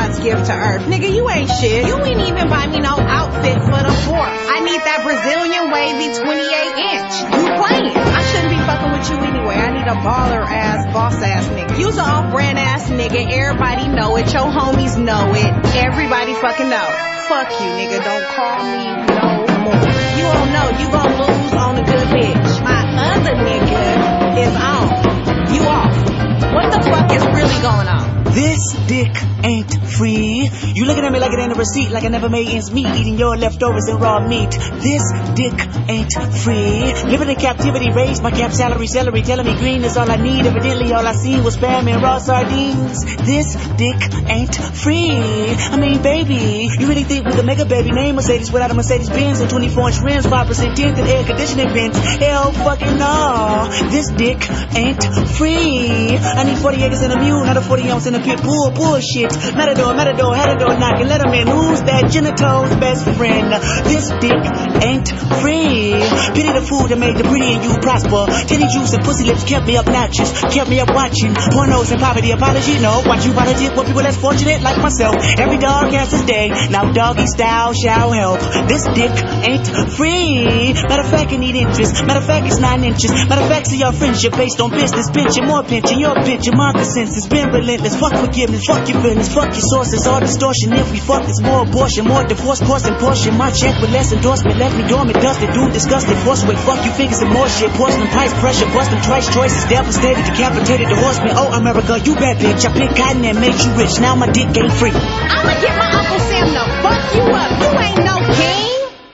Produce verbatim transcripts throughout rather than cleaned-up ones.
God's gift to earth. Nigga, you ain't shit. You ain't even buy me no outfit for the fourth. I need that Brazilian wavy twenty-eight inch. You playing. I shouldn't be fucking with you anyway. I need a baller ass, boss ass nigga. You's an off-brand ass nigga. Everybody know it. Your homies know it. Everybody fucking know. Fuck you, nigga. Don't call me no more. You don't know. You gon' lose on a good bitch. My other nigga is on. You off. What the fuck is really going on? This dick ain't free. You looking at me like it ain't a receipt, like I never made ends meet, eating your leftovers and raw meat. This dick ain't free. Living in captivity, raised my cap salary, celery, telling me green is all I need. Evidently all I seen was spam and raw sardines. This dick ain't free. I mean, baby, you really think with a mega baby name Mercedes without a Mercedes Benz and twenty-four inch rims, five percent tint and air conditioning vents? Hell fucking no. This dick ain't free. I need forty acres and a mule, not a forty ounce in a pit bull. Bullshit. Matador, matador, had a door knocking. Let him in. Who's that genitals best friend? This dick ain't free. Pity the food that made the pretty and you prosper. Titty juice and pussy lips kept me obnoxious, kept me up watching pornos and poverty. Apology, no. Watch you politic for people less fortunate like myself. Every dog has his day. Now doggy style shall help. This dick ain't free. Matter of fact, it need interest. Matter of fact, it's nine inches. Matter of fact, see your friendship based on business. Pinching, more pinching, your pinching. My consensus been relentless. Fuck forgiveness, fuck your feelings, fuck your sources. All distortion. If we fuck, it's more abortion, more divorce, course and portion. My check with less endorsement left me dormant, dusted, dude, disgusted. Force away, fuck you figures and more shit. Porcelain price pressure, busting twice choices. Devastated, decapitated the horseman. Oh, America, you bad bitch. I picked cotton and made you rich. Now my dick ain't free. I'ma get my Uncle Sam to fuck you up. You ain't no king.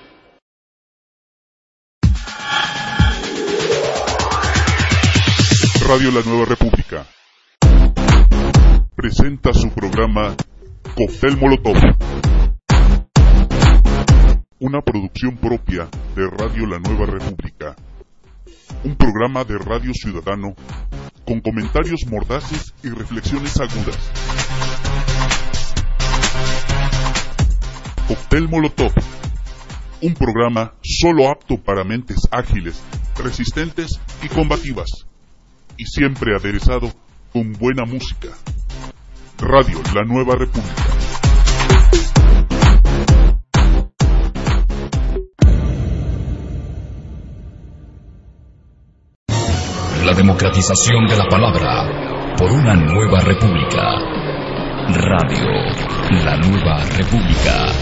Radio La Nueva República presenta su programa Cóctel Molotov, una producción propia de Radio La Nueva República, un programa de radio ciudadano con comentarios mordaces y reflexiones agudas. Cóctel Molotov, un programa solo apto para mentes ágiles, resistentes y combativas, y siempre aderezado con buena música. Radio La Nueva República. La democratización de la palabra por una nueva república. Radio La Nueva República.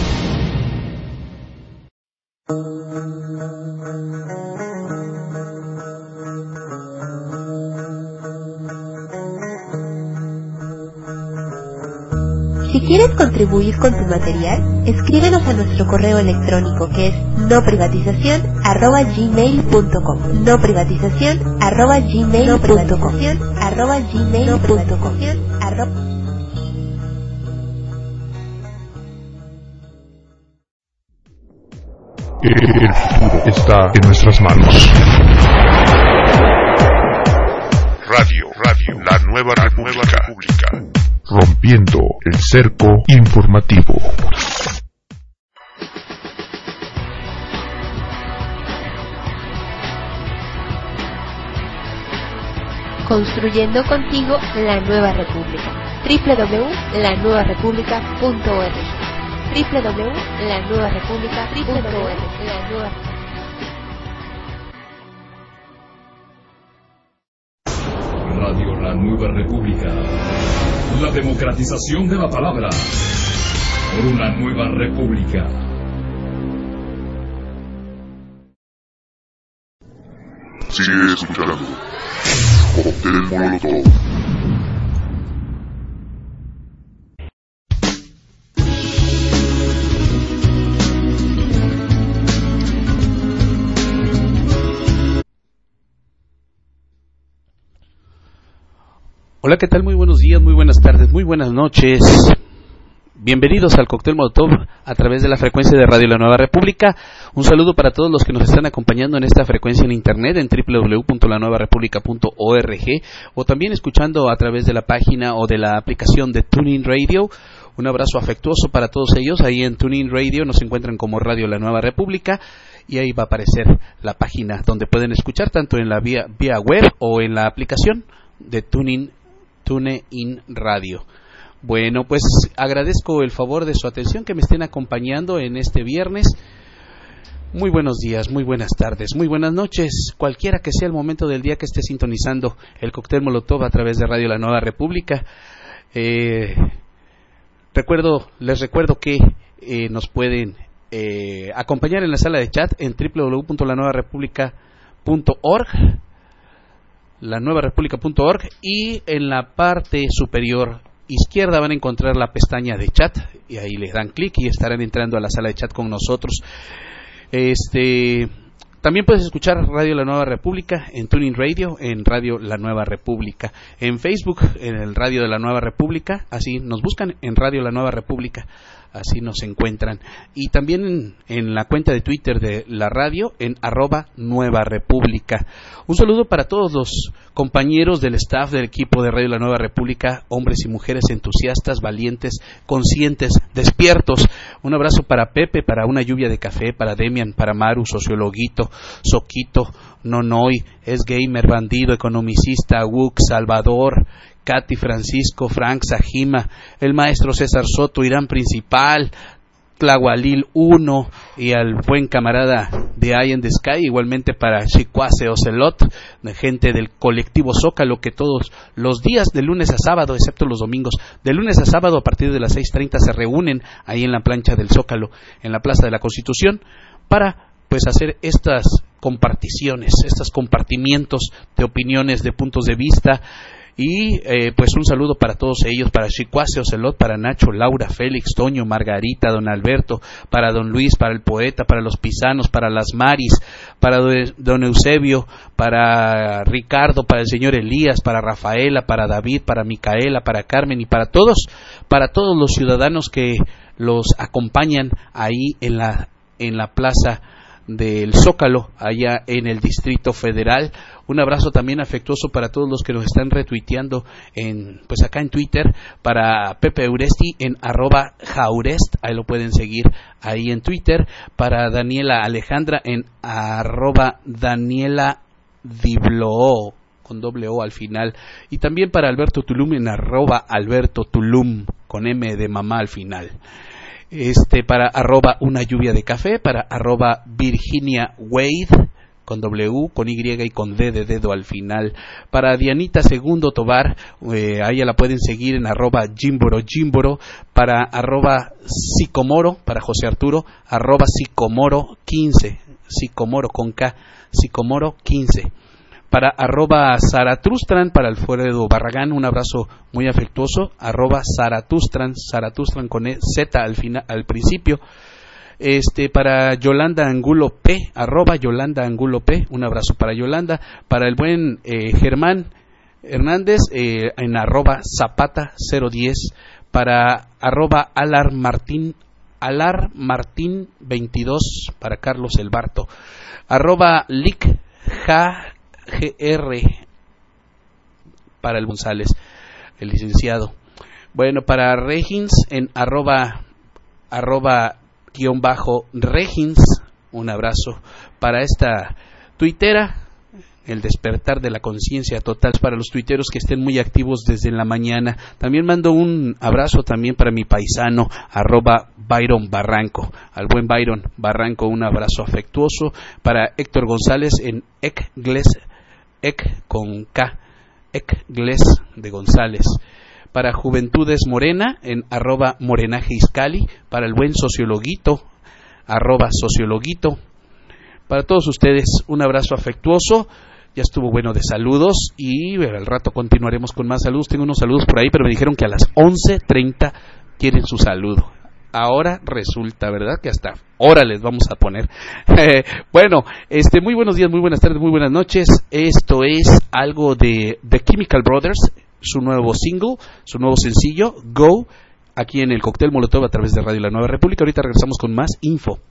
Si quieres contribuir con tu material, escríbenos a nuestro correo electrónico que es noprivatización arroba gmail punto com. Noprivatización arroba gmail punto com. arroba gmail punto com. El futuro está en nuestras manos. Radio, Radio, La Nueva República. Rompiendo el cerco informativo. Construyendo contigo la Nueva República. doble u doble u doble u punto la nueva república punto org. doble u doble u doble u punto la nueva república punto org. Radio La Nueva República. La democratización de la palabra por una nueva república. Sigue escuchando Cóctel Molotov. Hola, ¿qué tal? Muy buenos días, muy buenas tardes, muy buenas noches. Bienvenidos al Cóctel Molotov a través de la frecuencia de Radio La Nueva República. Un saludo para todos los que nos están acompañando en esta frecuencia en internet en doble u doble u doble u punto la nueva república punto org o también escuchando a través de la página o de la aplicación de TuneIn Radio. Un abrazo afectuoso para todos ellos. Ahí en TuneIn Radio nos encuentran como Radio La Nueva República y ahí va a aparecer la página donde pueden escuchar tanto en la vía, vía web o en la aplicación de TuneIn TuneIn Radio. Bueno, pues agradezco el favor de su atención, que me estén acompañando en este viernes. Muy buenos días, muy buenas tardes, muy buenas noches, cualquiera que sea el momento del día que esté sintonizando el Cóctel Molotov a través de Radio La Nueva República. Eh, recuerdo, les recuerdo que eh, nos pueden eh, acompañar en la sala de chat en doble u doble u doble u punto la nueva república punto org, la nueva república punto org, y en la parte superior izquierda van a encontrar la pestaña de chat y ahí les dan clic y estarán entrando a la sala de chat con nosotros. Este, también puedes escuchar Radio La Nueva República en Tuning Radio, en Radio La Nueva República, en Facebook, en el Radio de la Nueva República, así nos buscan en Radio La Nueva República, así nos encuentran, y también en, en la cuenta de Twitter de la radio en arroba Nueva República. Un saludo para todos los compañeros del staff del equipo de Radio La Nueva República, hombres y mujeres entusiastas, valientes, conscientes, despiertos. Un abrazo para Pepe, para Una Lluvia de Café, para Demian, para Maru, Sociologuito, Soquito, Nonoy, Es Gamer, Bandido, Economicista, Wuk, Salvador, Katy, Francisco, Frank, Sajima, el maestro César Soto, Irán Principal, Tlahualil uno, y al buen camarada de Eye in the Sky, igualmente para Chicuase Ocelot, gente del colectivo Zócalo, que todos los días de lunes a sábado, excepto los domingos, de lunes a sábado a partir de las seis treinta se reúnen ahí en la plancha del Zócalo, en la Plaza de la Constitución, para pues hacer estas comparticiones, estos compartimientos de opiniones, de puntos de vista. Y eh, pues un saludo para todos ellos, para Chicuase Ocelot, para Nacho, Laura, Félix, Toño, Margarita, don Alberto, para don Luis, para el poeta, para los pisanos, para las Maris, para don Eusebio, para Ricardo, para el señor Elías, para Rafaela, para David, para Micaela, para Carmen y para todos, para todos los ciudadanos que los acompañan ahí en la, en la plaza del Zócalo, allá en el Distrito Federal. Un abrazo también afectuoso para todos los que nos están retuiteando en, pues acá en Twitter, para Pepe Uresti en arroba Jaurest, ahí lo pueden seguir ahí en Twitter, para Daniela Alejandra en arroba Daniela Dibloo, con doble O al final, y también para Alberto Tulum en arroba Alberto Tulum, con M de mamá al final. Este, para arroba Una Lluvia de Café, para arroba Virginia Wade, con W, con Y y con D de dedo al final, para Dianita Segundo Tobar, eh, a ella la pueden seguir en arroba Jimboro Jimboro, para arroba Sicomoro, para José Arturo, arroba Sicomoro quince, Sicomoro con K, Sicomoro quince. Para arroba Zaratrustran, para Alfredo Barragán, un abrazo muy afectuoso, arroba Zaratustran, Zaratustran con e, Z al final, al principio. Este, para Yolanda Angulo P, arroba Yolanda Angulo P, un abrazo para Yolanda. Para el buen eh, Germán Hernández, eh, en arroba Zapata cero diez, para arroba Alar Martín, Alar Martín veintidós, para Carlos El Barto, arroba Lic Ja G R, para el González, el licenciado. Bueno, para Regins en arroba arroba guión bajo Regins, un abrazo para esta tuitera, el despertar de la conciencia total, para los tuiteros que estén muy activos desde la mañana. También mando un abrazo también para mi paisano arroba Byron Barranco, al buen Byron Barranco, un abrazo afectuoso. Para Héctor González en Ecgles, Ec con K, Ecgles de González. Para Juventudes Morena en arroba Morenaje Iscali, para el buen Sociologuito, arroba Sociologuito. Para todos ustedes un abrazo afectuoso. Ya estuvo bueno de saludos y al rato continuaremos con más saludos. Tengo unos saludos por ahí, pero me dijeron que a las once treinta quieren su saludo. Ahora resulta, ¿verdad? Que hasta ahora les vamos a poner. Eh, bueno, este, muy buenos días, muy buenas tardes, muy buenas noches. Esto es algo de The Chemical Brothers, su nuevo single, su nuevo sencillo, Go, aquí en el Cóctel Molotov a través de Radio La Nueva República. Ahorita regresamos con más info.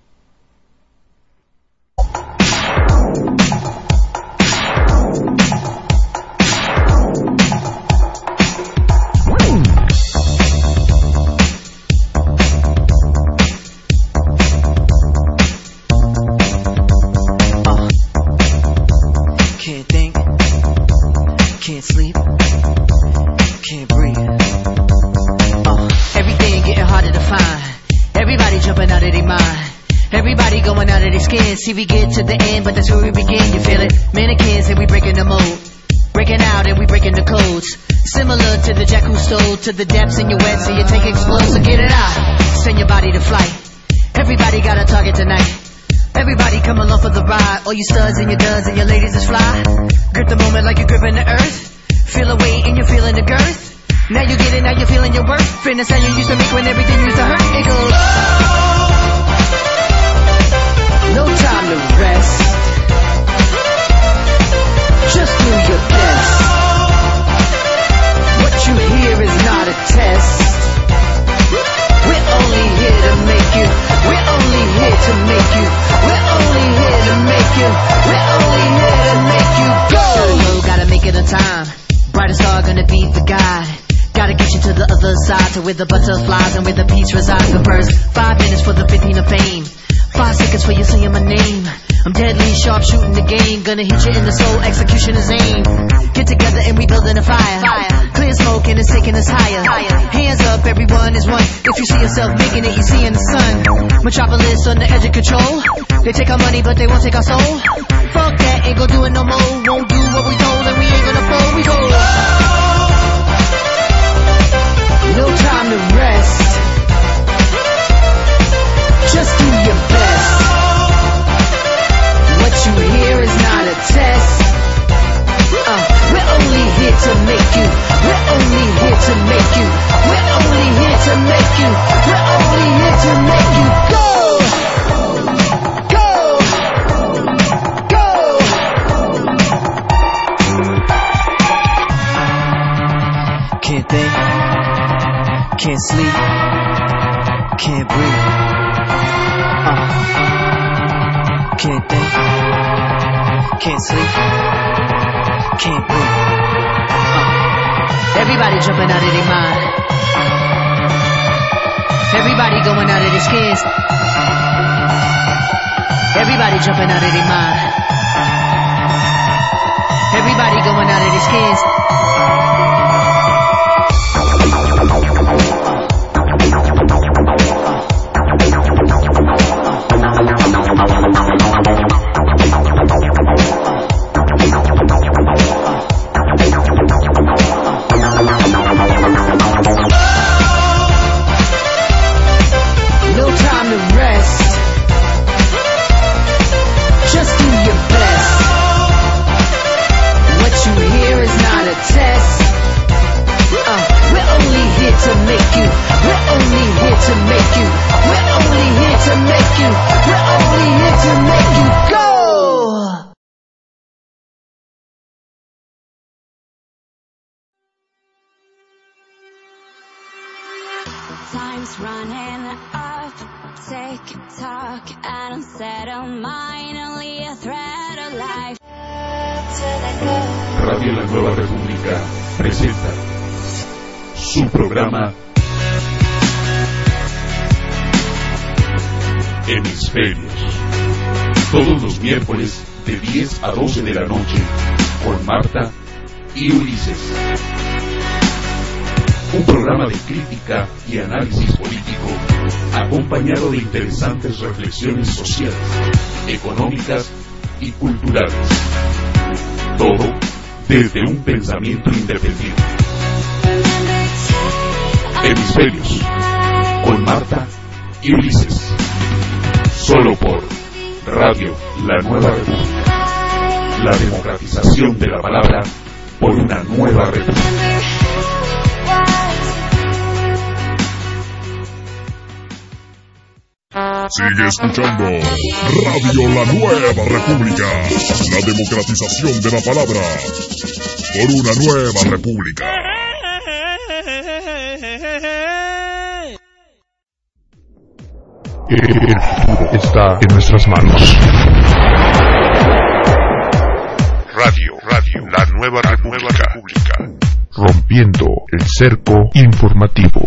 Can't sleep, can't breathe. see we get to the end, but that's where we begin, you feel it? Mannequins and we breaking the mold, breaking out and we breaking the codes. Similar to the jack who stole to the depths in your wet, so your tank explodes, so get it out, send your body to flight. Everybody got a target tonight. Everybody come along for the ride. All you studs and your duds and your ladies is fly. Grip the moment like you're gripping the earth. Feel the weight and you're feeling the girth. Now you get it, now you're feeling your worth. Fitness how you used to make when everything used to hurt. It goes, no time to rest. Just do your best. What you hear is not a test. We're only here to make you. We're only here to make you. We're only here to make you. We're only here to make you go. Low, gotta make it on time. Brightest star gonna be the guide. Gotta get you to the other side, to where the butterflies and where the peace resides. The first five minutes for the fifteen of fame. Five seconds for you saying my name. I'm deadly sharp shooting the game. Gonna hit you in the soul, execution is aim. Get together and we building a fire. fire. Clear smoke and it's taking us higher. higher. Hands up, everyone is one. If you see yourself making it, you see in the sun. Metropolis on the edge of control. They take our money, but they won't take our soul. Fuck that, ain't gon' do it no more. Won't do what we told and we ain't gonna fold. We go. No time to rest. Just do your best. What you hear is not a test. Uh, we're only here to make you. We're only here to make you. We're only here to make you. We're only here to make you go. Go. Go. Can't think. Can't sleep. Can't breathe. Uh. Can't think. Can't sleep. Can't breathe. Uh. Everybody jumping out of their mind. Everybody going out of their skins. Everybody jumping out of their mind. Everybody going out of their skins. Time's running up, tick-tock, and unsettled mind, only a thread of life. Radio La Nueva República presenta su programa Hemisferios, todos los miércoles de diez a doce de la noche, con Marta y Ulises. Un programa de crítica y análisis político, acompañado de interesantes reflexiones sociales, económicas y culturales. Todo desde un pensamiento independiente. Hemisferios, con Marta y Ulises. Solo por Radio La Nueva República. La democratización de la palabra por una nueva república. Sigue escuchando Radio La Nueva República, la democratización de la palabra por una nueva república. El futuro está en nuestras manos. Radio, Radio, La Nueva República. Rompiendo el cerco informativo.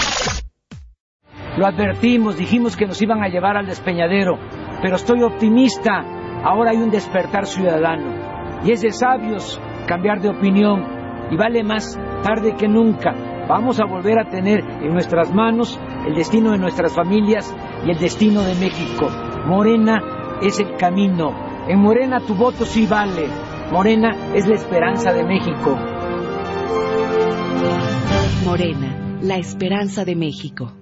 Lo advertimos, dijimos que nos iban a llevar al despeñadero, pero estoy optimista. Ahora hay un despertar ciudadano y es de sabios cambiar de opinión y vale más tarde que nunca. Vamos a volver a tener en nuestras manos el destino de nuestras familias y el destino de México. Morena es el camino. En Morena tu voto sí vale. Morena es la esperanza de México. Morena, la esperanza de México.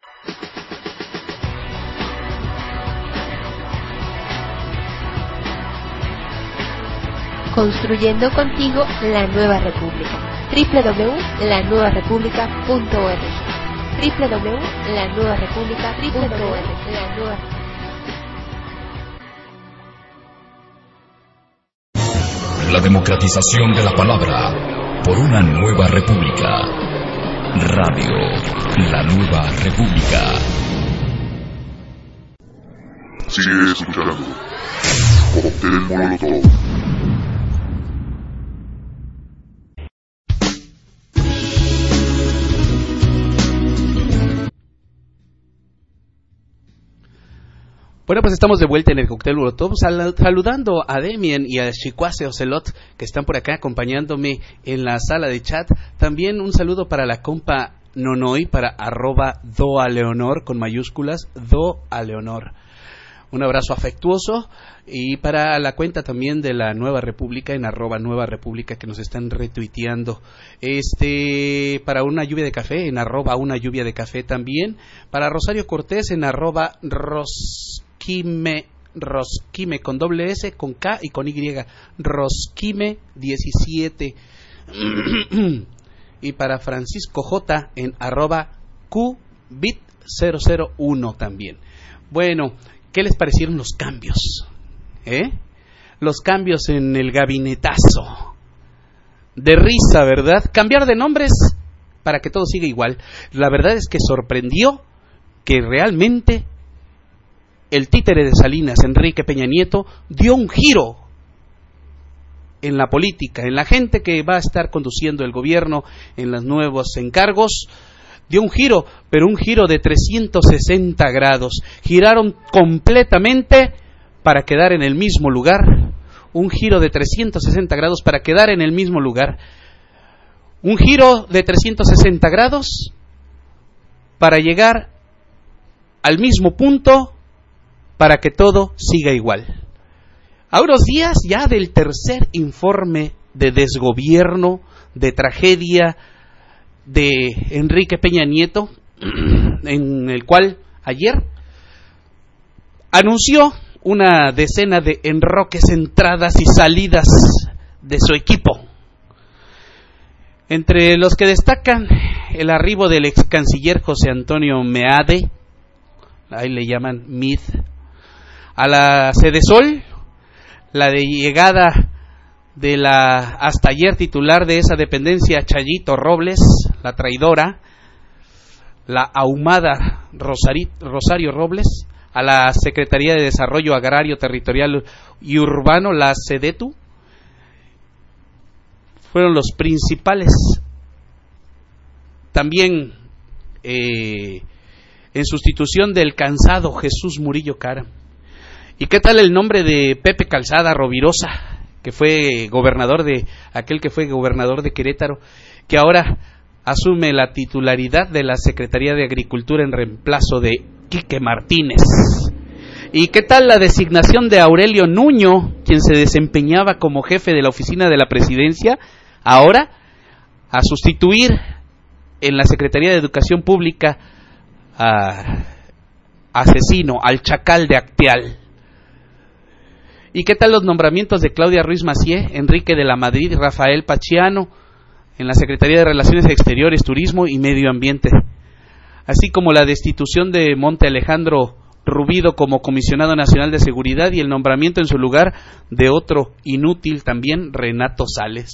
Construyendo contigo la nueva república. doble u doble u doble u punto la nueva república punto org doble u doble u doble u punto la nueva república punto org. La democratización de la palabra por una nueva república. Radio La Nueva República. Sigue escuchando Cóctel Molotov. Bueno, pues estamos de vuelta en el Cóctel Molotov, sal- saludando a Demian y a Chicuase Ocelot, que están por acá acompañándome en la sala de chat. También un saludo para la compa Nonoy, para arroba doaleonor, con mayúsculas, doaleonor. Un abrazo afectuoso, y para la cuenta también de la Nueva República, en arroba Nueva República, que nos están retuiteando. Este, para una lluvia de café, en arroba una lluvia de café también. Para Rosario Cortés, en arroba ros... Rosquime, Rosquime con doble S, con K y con Y, Rosquime diecisiete. Y para Francisco J en arroba Qbit cero cero uno también. Bueno, ¿qué les parecieron los cambios? ¿Eh? Los cambios en el gabinetazo. De risa, ¿verdad? Cambiar de nombres para que todo siga igual. La verdad es que sorprendió que realmente el títere de Salinas, Enrique Peña Nieto, dio un giro en la política, en la gente que va a estar conduciendo el gobierno, en los nuevos encargos. Dio un giro, pero un giro de trescientos sesenta grados. Giraron completamente para quedar en el mismo lugar. Un giro de trescientos sesenta grados para quedar en el mismo lugar. Un giro de trescientos sesenta grados para llegar al mismo punto, para que todo siga igual. A unos días ya del tercer informe de desgobierno, de tragedia de Enrique Peña Nieto, en el cual ayer anunció una decena de enroques, entradas y salidas de su equipo. Entre los que destacan el arribo del ex canciller José Antonio Meade, ahí le llaman M I D, a la Sedesol, la de llegada de la hasta ayer titular de esa dependencia, Chayito Robles, la traidora, la ahumada Rosari, Rosario Robles, a la Secretaría de Desarrollo Agrario, Territorial y Urbano, la SEDETU, fueron los principales. También eh, en sustitución del cansado Jesús Murillo Cara. ¿Y qué tal el nombre de Pepe Calzada Rovirosa, que fue gobernador de, aquel que fue gobernador de Querétaro, que ahora asume la titularidad de la Secretaría de Agricultura en reemplazo de Quique Martínez? ¿Y qué tal la designación de Aurelio Nuño, quien se desempeñaba como jefe de la oficina de la presidencia, ahora a sustituir en la Secretaría de Educación Pública a asesino, al chacal de Acteal? ¿Y qué tal los nombramientos de Claudia Ruiz Massieu, Enrique de la Madrid y Rafael Pachiano en la Secretaría de Relaciones Exteriores, Turismo y Medio Ambiente? Así como la destitución de Monte Alejandro Rubido como Comisionado Nacional de Seguridad y el nombramiento en su lugar de otro inútil también, Renato Sales.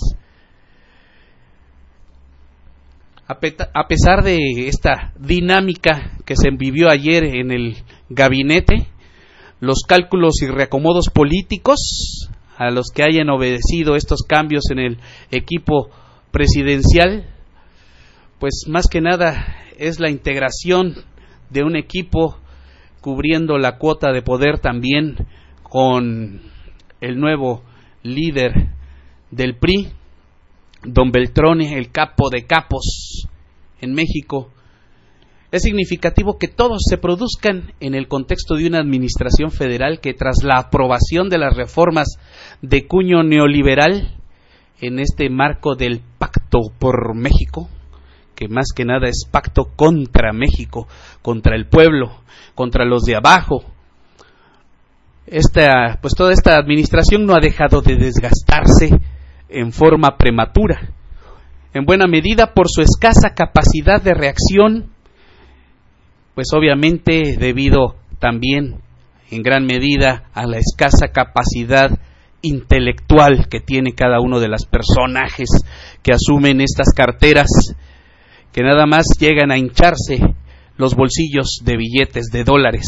A, peta- a pesar de esta dinámica que se vivió ayer en el gabinete, los cálculos y reacomodos políticos a los que hayan obedecido estos cambios en el equipo presidencial, pues más que nada es la integración de un equipo cubriendo la cuota de poder también con el nuevo líder del P R I, don Beltrone, el capo de capos en México, Es significativo que todos se produzcan en el contexto de una administración federal que, tras la aprobación de las reformas de cuño neoliberal en este marco del Pacto por México, que más que nada es pacto contra México, contra el pueblo, contra los de abajo, esta, pues toda esta administración no ha dejado de desgastarse en forma prematura, en buena medida por su escasa capacidad de reacción, pues obviamente debido también en gran medida a la escasa capacidad intelectual que tiene cada uno de los personajes que asumen estas carteras, que nada más llegan a hincharse los bolsillos de billetes de dólares.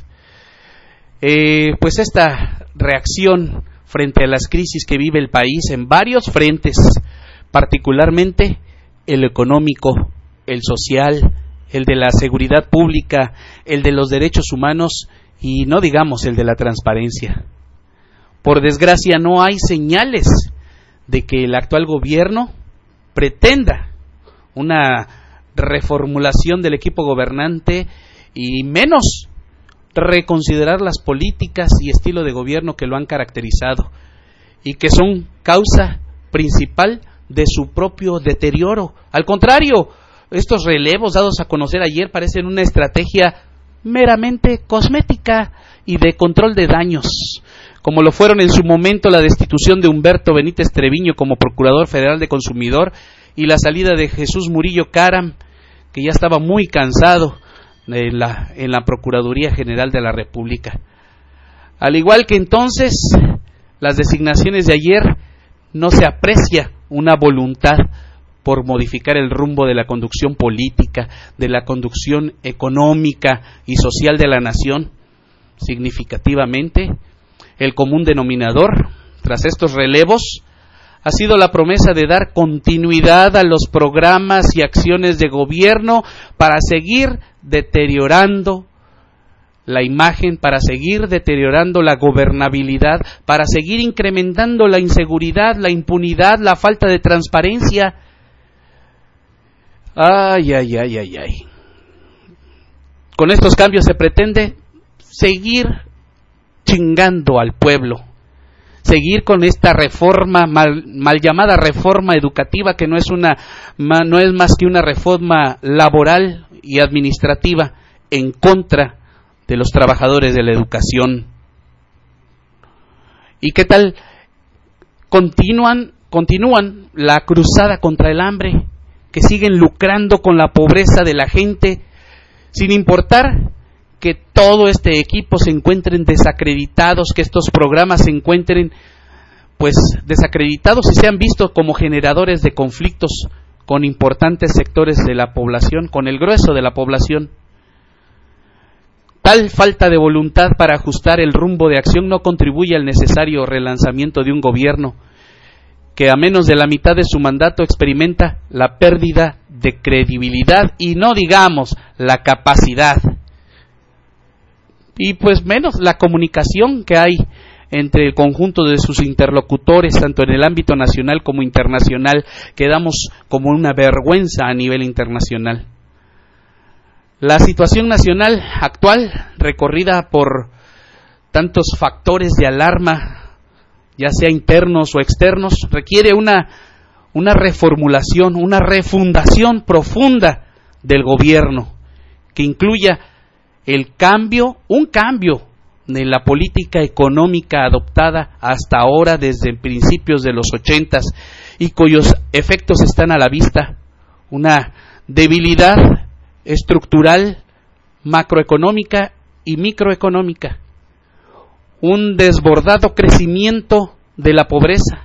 Eh, pues esta reacción frente a las crisis que vive el país en varios frentes, particularmente el económico, el social, el de la seguridad pública, el de los derechos humanos y no digamos el de la transparencia. Por desgracia no hay señales de que el actual gobierno pretenda una reformulación del equipo gobernante y menos reconsiderar las políticas y estilo de gobierno que lo han caracterizado y que son causa principal de su propio deterioro. Al contrario, estos relevos dados a conocer ayer parecen una estrategia meramente cosmética y de control de daños, como lo fueron en su momento la destitución de Humberto Benítez Treviño como Procurador Federal de Consumidor y la salida de Jesús Murillo Caram, que ya estaba muy cansado en la, en la Procuraduría General de la República. Al igual que entonces, las designaciones de ayer, no se aprecia una voluntad por modificar el rumbo de la conducción política, de la conducción económica y social de la nación. Significativamente, el común denominador, tras estos relevos, ha sido la promesa de dar continuidad a los programas y acciones de gobierno para seguir deteriorando la imagen, para seguir deteriorando la gobernabilidad, para seguir incrementando la inseguridad, la impunidad, la falta de transparencia. Ay, ay, ay, ay, ay. Con estos cambios se pretende seguir chingando al pueblo, seguir con esta reforma mal, mal llamada reforma educativa, que no es una no es más que una reforma laboral y administrativa en contra de los trabajadores de la educación. ¿Y qué tal? Continúan continúan la cruzada contra el hambre, que siguen lucrando con la pobreza de la gente, sin importar que todo este equipo se encuentren desacreditados, que estos programas se encuentren pues desacreditados y sean vistos como generadores de conflictos con importantes sectores de la población, con el grueso de la población. Tal falta de voluntad para ajustar el rumbo de acción no contribuye al necesario relanzamiento de un gobierno que a menos de la mitad de su mandato experimenta la pérdida de credibilidad y no digamos la capacidad, y pues menos la comunicación que hay entre el conjunto de sus interlocutores, tanto en el ámbito nacional como internacional, que damos como una vergüenza a nivel internacional. La situación nacional actual, recorrida por tantos factores de alarma, ya sea internos o externos, requiere una, una reformulación, una refundación profunda del gobierno, que incluya el cambio, un cambio de la política económica adoptada hasta ahora desde principios de los ochentas y cuyos efectos están a la vista, una debilidad estructural, macroeconómica y microeconómica, un desbordado crecimiento de la pobreza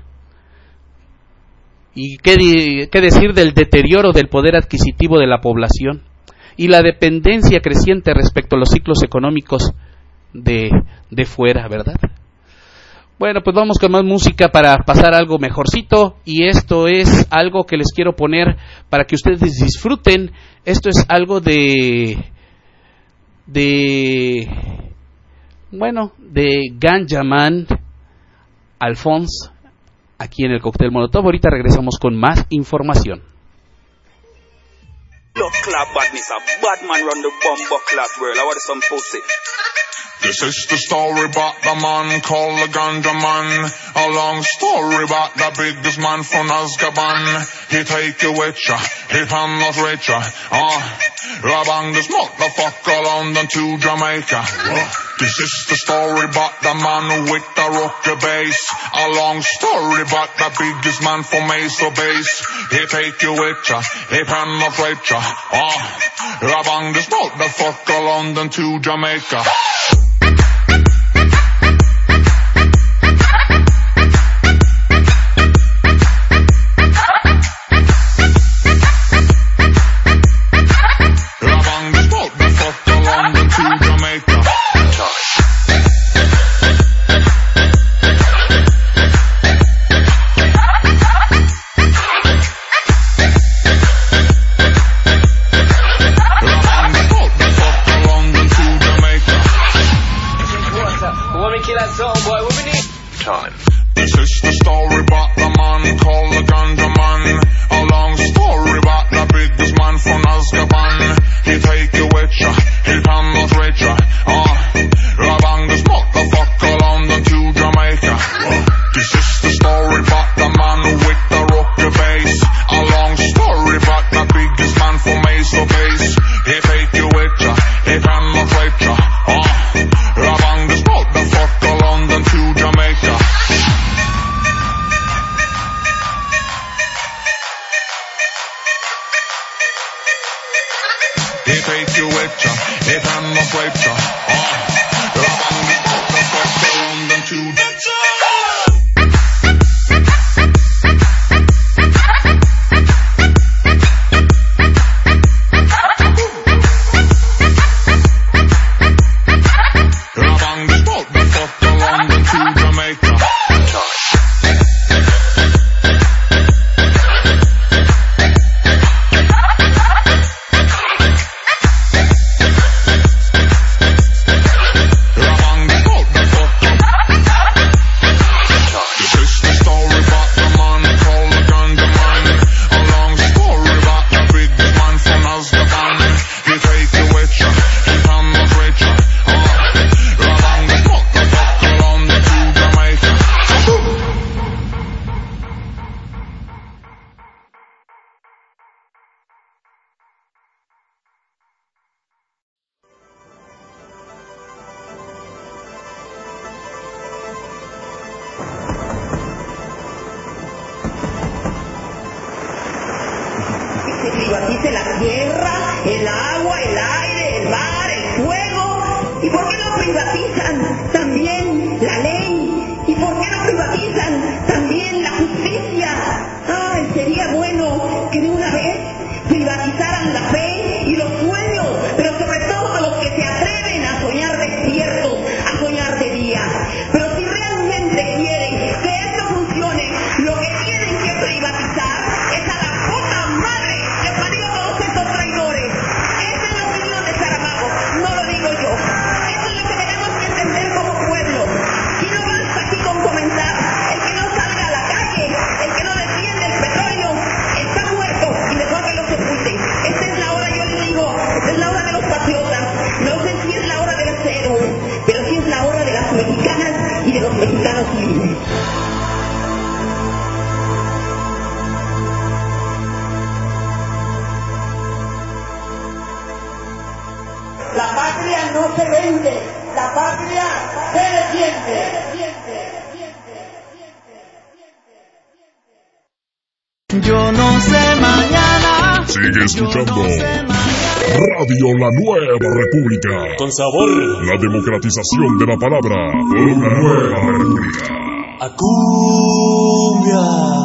y qué, qué decir del deterioro del poder adquisitivo de la población y la dependencia creciente respecto a los ciclos económicos de, de fuera, ¿verdad? Bueno, pues vamos con más música para pasar algo mejorcito, y esto es algo que les quiero poner para que ustedes disfruten. Esto es algo de de bueno, de Ganja Man, Alphonse, aquí en el Cóctel Molotov. Ahorita regresamos con más información. Blood clot badness, a bad man run the bumbo clot world. I want some pussy. This is the story about the man called the Ganja Man. A long story about the biggest man from Azkaban. He take you with ya, he penetrate ya. Ah, rabang this motherfucker London to Jamaica. This is the story about the man with the rocker bass. A long story about the biggest man from Mesa Base. He take you with ya, he penetrate ya. Ah, rabang this motherfucker London to Jamaica. This is the story about the man called the Ganja Man. A long story about the biggest man from Azkaban. He take you with ya, he penetrate ya. Ah, rabang this motherfucker London to Jamaica. This is the story about the man with the rocker bass. A long story about the biggest man from Mesa Base. He take you with ya, he penetrate ya. Ah, rabang this motherfucker London to Jamaica. He take you with ya, he penetrate ya. Ah, rabang this motherfucker London to Jamaica. privatice la tierra, el agua, el aire, el mar, el fuego. ¿Y por qué no privatizan también la ley? ¿Y por qué no privatizan también la justicia? Ay, sería bueno que de una vez privatizaran la fe y los sueños, pero sobre todo los que se atreven a soñar despiertos, a soñar de día. Pero si realmente quieren que esto funcione, lo que tienen que privatizar es a la puta madre que parió a todos estos traidores. Esa es la opinión de Saramago, no lo digo yo. Eso es lo que tenemos que entender como pueblo. Y no basta aquí con comentar. El que no salga a la calle, el que no defiende el petróleo, está muerto y mejor que lo sepulte. Esta es la hora, yo les digo, esta es la hora de los patriotas. No sé si es la hora de los héroes, pero sí es la hora de las mexicanas y de los mexicanos libres. La patria no se vende, la patria se defiende. Yo no sé mañana. Sigue escuchando no sé Radio La Nueva República. Con sabor. La democratización de la palabra. Una nueva república. A cumbia.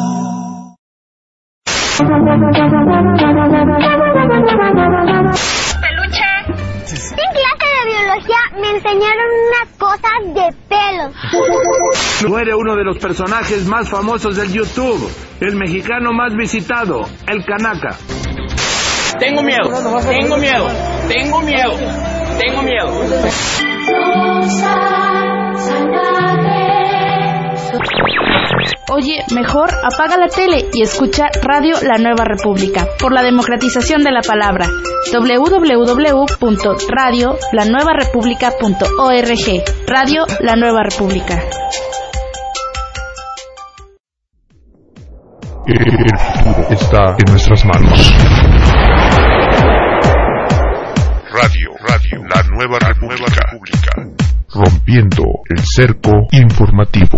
En clase de biología me enseñaron unas cosas de pelos. Muere uno de los personajes más famosos del YouTube, el mexicano más visitado, el Canaca. Tengo miedo, tengo miedo, tengo miedo, tengo miedo. Oye, mejor apaga la tele y escucha Radio La Nueva República, por la democratización de la palabra. doble u doble u doble u punto radio la nueva república punto org. Radio La Nueva República. El futuro está en nuestras manos. Radio, Radio, La Nueva República. Rompiendo el cerco informativo.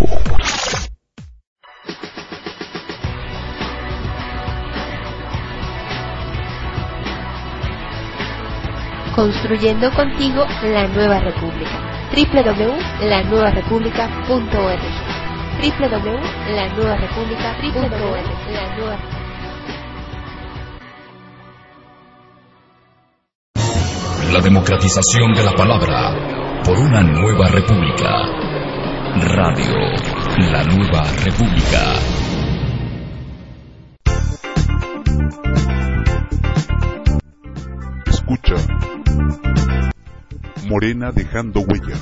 Construyendo contigo la Nueva República. doble u doble u doble u punto la nueva república punto org. doble u doble u doble u punto la nueva república punto org. La democratización de la palabra por una nueva república. Radio La Nueva República. Escucha Morena dejando huella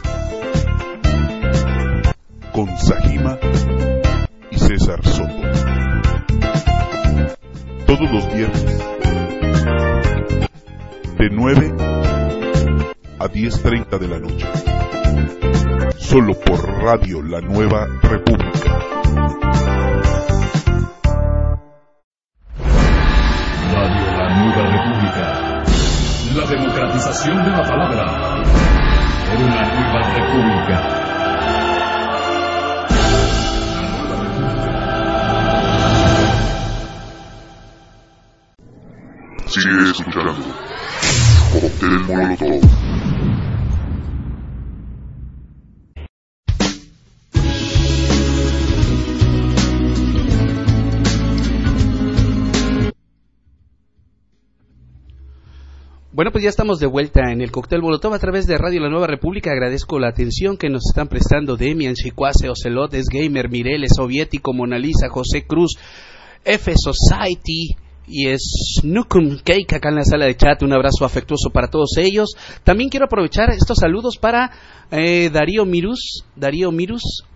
con Sajima y César Soto, todos los viernes de nueve a diez treinta de la noche, solo por Radio La Nueva República. Radio La Nueva República. La democratización de la palabra por una nueva república. Sigue escuchando Cóctel Molotov. Bueno, pues ya estamos de vuelta en el Cóctel Molotov a través de Radio La Nueva República. Agradezco la atención que nos están prestando Demian, Chicuase, Ocelotes, Gamer, Mireles, Soviético, Mona Lisa, José Cruz, F Society y Snukum Cake acá en la sala de chat. Un abrazo afectuoso para todos ellos. También quiero aprovechar estos saludos para eh, Darío Mirus, Darío Mirus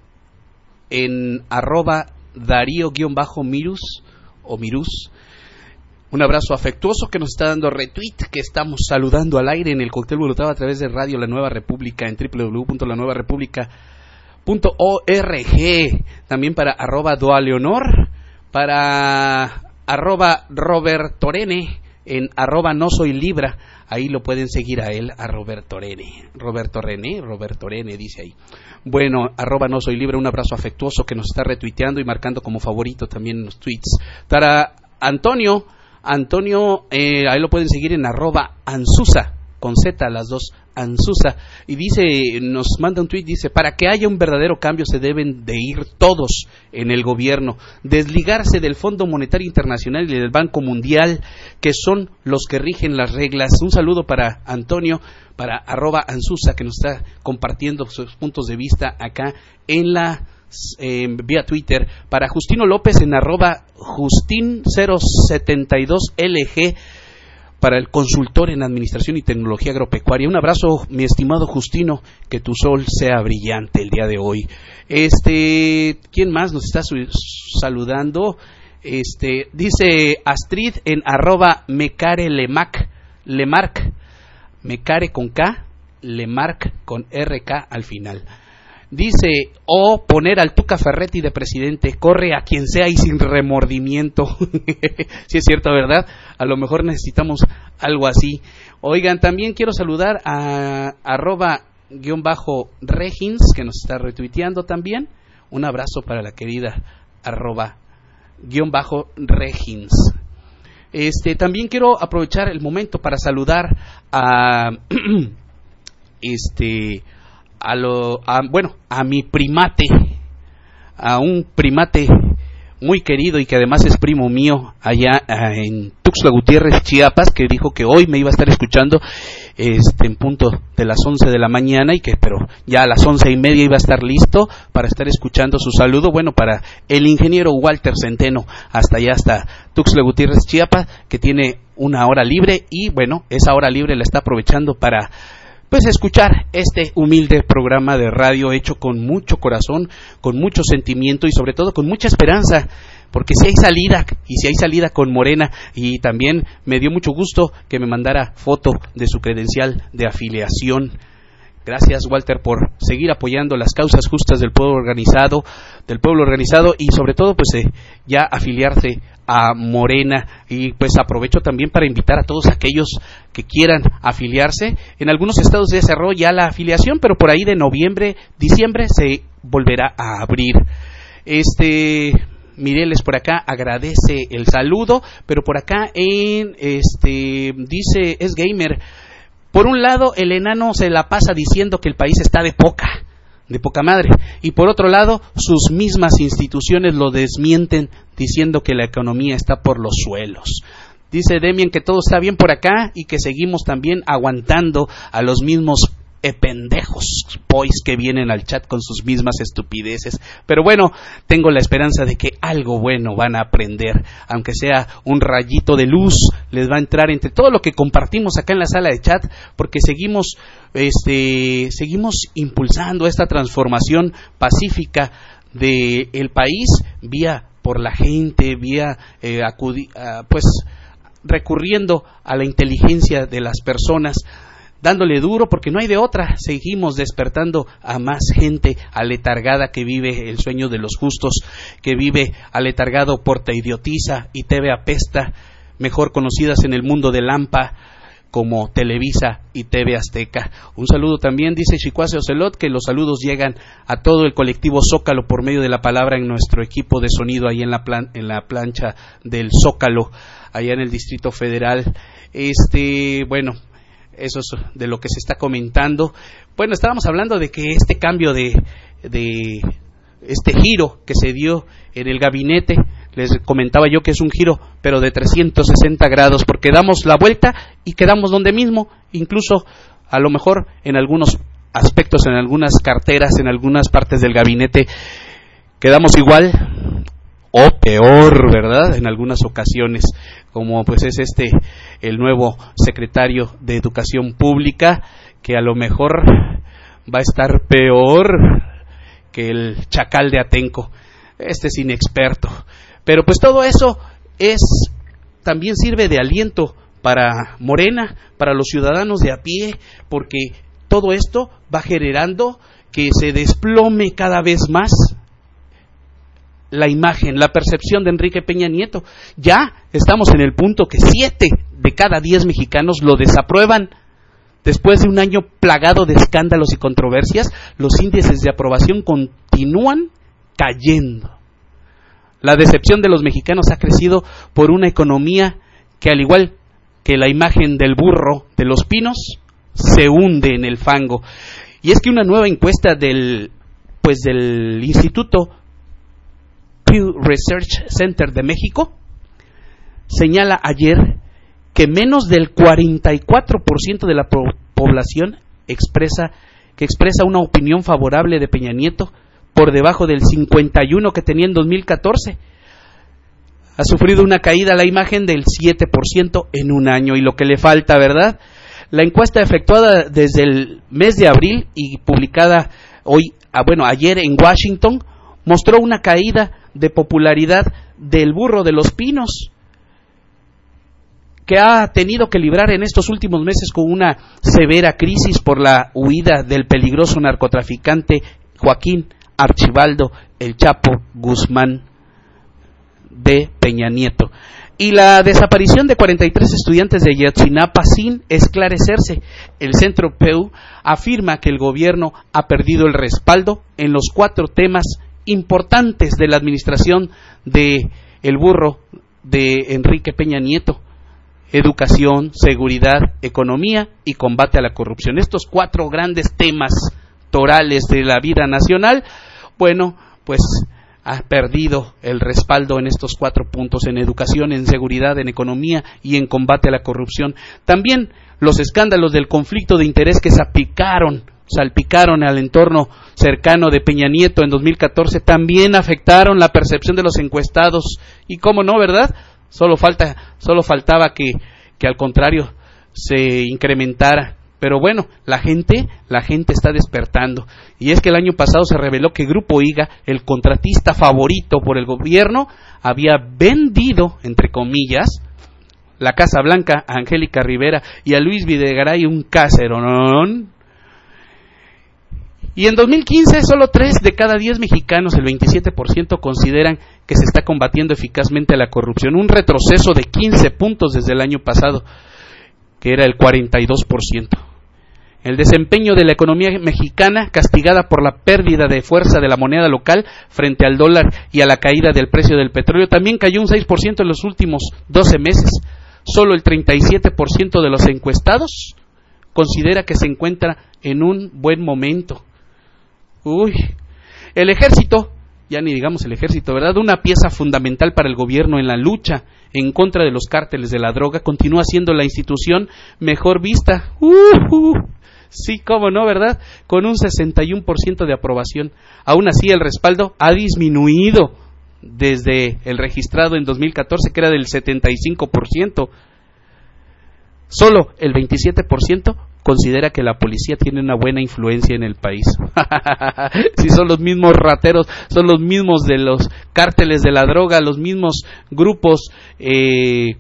en arroba Darío-Mirus o Mirus. Un abrazo afectuoso que nos está dando retweet, que estamos saludando al aire en el Cóctel Molotov a través de Radio La Nueva República en doble u doble u doble u punto la nueva república punto org. También para arroba Doaleonor, para arroba Robertorene, en arroba No Soy Libra. Ahí lo pueden seguir a él, a Robertorene. Roberto René, Robertorene dice ahí. Bueno, arroba No Soy Libra, un abrazo afectuoso que nos está retuiteando y marcando como favorito también en los tweets. Para Antonio, Antonio, eh, ahí lo pueden seguir en arroba Ansusa, con Z las dos, Ansusa, y dice, nos manda un tweet, dice, para que haya un verdadero cambio se deben de ir todos en el gobierno, desligarse del Fondo Monetario Internacional y del Banco Mundial, que son los que rigen las reglas. Un saludo para Antonio, para arroba Ansusa, que nos está compartiendo sus puntos de vista acá en la Eh, vía Twitter, para Justino López en arroba Justin cero setenta y dos L G, para el consultor en administración y tecnología agropecuaria. Un abrazo, mi estimado Justino, que tu sol sea brillante el día de hoy. Este, ¿quién más nos está su- saludando? Este, dice Astrid en arroba Mecare Lemac, Lemarc, Mecare con K, Lemarc con R K al final. Dice, o oh, poner al Tuca Ferretti de presidente, corre a quien sea y sin remordimiento. Sí es cierto, ¿verdad? A lo mejor necesitamos algo así. Oigan, también quiero saludar a arroba guión bajo Regins, que nos está retuiteando también. Un abrazo para la querida arroba guión bajo Regins. Este, también quiero aprovechar el momento para saludar a este a lo a, bueno, a mi primate, a un primate muy querido y que además es primo mío allá en Tuxtla Gutiérrez, Chiapas, que dijo que hoy me iba a estar escuchando este en punto de las once de la mañana y que pero ya a las once y media iba a estar listo para estar escuchando su saludo. Bueno, para el ingeniero Walter Centeno, hasta allá, hasta Tuxtla Gutiérrez, Chiapas, que tiene una hora libre y bueno, esa hora libre la está aprovechando para pues escuchar este humilde programa de radio hecho con mucho corazón, con mucho sentimiento y sobre todo con mucha esperanza, porque si hay salida, y si hay salida con Morena, y también me dio mucho gusto que me mandara foto de su credencial de afiliación. Gracias, Walter, por seguir apoyando las causas justas del pueblo organizado, del pueblo organizado y sobre todo pues eh, ya afiliarse a Morena. Y pues aprovecho también para invitar a todos aquellos que quieran afiliarse. En algunos estados ya cerró ya la afiliación, pero por ahí de noviembre, diciembre se volverá a abrir. Este Mireles por acá agradece el saludo, pero por acá en este dice es gamer. Por un lado, el enano se la pasa diciendo que el país está de poca, de poca madre, y por otro lado, sus mismas instituciones lo desmienten diciendo que la economía está por los suelos. Dice Demian que todo está bien por acá y que seguimos también aguantando a los mismos eh, pendejos boys que vienen al chat con sus mismas estupideces. Pero bueno, tengo la esperanza de que algo bueno van a aprender, aunque sea un rayito de luz les va a entrar entre todo lo que compartimos acá en la sala de chat, porque seguimos este seguimos impulsando esta transformación pacífica del país vía por la gente, vía eh, acudi- uh, pues recurriendo a la inteligencia de las personas, dándole duro porque no hay de otra. Seguimos despertando a más gente aletargada que vive el sueño de los justos, que vive aletargado por Te Idiotiza y T V Apesta, mejor conocidas en el mundo del Lampa como Televisa y T V Azteca. Un saludo también, dice Chicuase Ocelot, que los saludos llegan a todo el colectivo Zócalo por medio de la palabra en nuestro equipo de sonido ahí en la plan, en la plancha del Zócalo, allá en el Distrito Federal. Este, bueno, eso es de lo que se está comentando. Bueno, estábamos hablando de que este cambio de, de este giro que se dio en el gabinete, les comentaba yo que es un giro pero de trescientos sesenta grados, porque damos la vuelta y quedamos donde mismo, incluso a lo mejor en algunos aspectos, en algunas carteras, en algunas partes del gabinete quedamos igual o peor, ¿verdad? En algunas ocasiones, como pues es este el nuevo secretario de Educación Pública, que a lo mejor va a estar peor que el chacal de Atenco. Este es inexperto, pero pues todo eso es también sirve de aliento para Morena, para los ciudadanos de a pie, porque todo esto va generando que se desplome cada vez más la imagen, la percepción de Enrique Peña Nieto. Ya estamos en el punto que siete de cada diez mexicanos lo desaprueban. Después de un año plagado de escándalos y controversias, los índices de aprobación continúan cayendo. La decepción de los mexicanos ha crecido por una economía que, al igual que la imagen del burro de Los Pinos, se hunde en el fango. Y es que una nueva encuesta del, pues del Instituto Pew Research Center de México señala ayer que menos del cuarenta y cuatro por ciento de la po- población expresa que expresa una opinión favorable de Peña Nieto, por debajo del cincuenta y uno por ciento que tenía en dos mil catorce. Ha sufrido una caída la imagen del siete por ciento en un año, y lo que le falta, ¿verdad? La encuesta efectuada desde el mes de abril y publicada hoy, ah, bueno, ayer en Washington, mostró una caída de popularidad del burro de Los Pinos, que ha tenido que librar en estos últimos meses con una severa crisis por la huida del peligroso narcotraficante Joaquín Archibaldo El Chapo Guzmán de Peña Nieto, y la desaparición de cuarenta y tres estudiantes de Ayotzinapa sin esclarecerse. El Centro Pew afirma que el gobierno ha perdido el respaldo en los cuatro temas importantes de la administración de el burro de Enrique Peña Nieto: educación, seguridad, economía y combate a la corrupción. Estos cuatro grandes temas torales de la vida nacional, bueno, pues ha perdido el respaldo en estos cuatro puntos: en educación, en seguridad, en economía y en combate a la corrupción. También los escándalos del conflicto de interés que salpicaron, salpicaron al entorno cercano de Peña Nieto en dos mil catorce también afectaron la percepción de los encuestados. Y cómo no, ¿verdad? Solo falta, solo faltaba que, que al contrario se incrementara Pero bueno, la gente, la gente está despertando. Y es que el año pasado se reveló que Grupo I G A, el contratista favorito por el gobierno, había vendido, entre comillas, la Casa Blanca a Angélica Rivera y a Luis Videgaray, un caserón. Y en dos mil quince, solo tres de cada diez mexicanos, el veintisiete por ciento, consideran que se está combatiendo eficazmente la corrupción. Un retroceso de quince puntos desde el año pasado, que era el cuarenta y dos por ciento. El desempeño de la economía mexicana, castigada por la pérdida de fuerza de la moneda local frente al dólar y a la caída del precio del petróleo, también cayó un seis por ciento en los últimos doce meses. Solo el treinta y siete por ciento de los encuestados considera que se encuentra en un buen momento. Uy, el ejército, ya ni digamos el ejército, ¿verdad? Una pieza fundamental para el gobierno en la lucha en contra de los cárteles de la droga, continúa siendo la institución mejor vista. Uh, uh, sí, cómo no, ¿verdad? Con un sesenta y uno por ciento de aprobación. Aún así, el respaldo ha disminuido desde el registrado en dos mil catorce, que era del setenta y cinco por ciento. Solo el veintisiete por ciento considera que la policía tiene una buena influencia en el país. Si son los mismos rateros, son los mismos de los cárteles de la droga, los mismos grupos eh,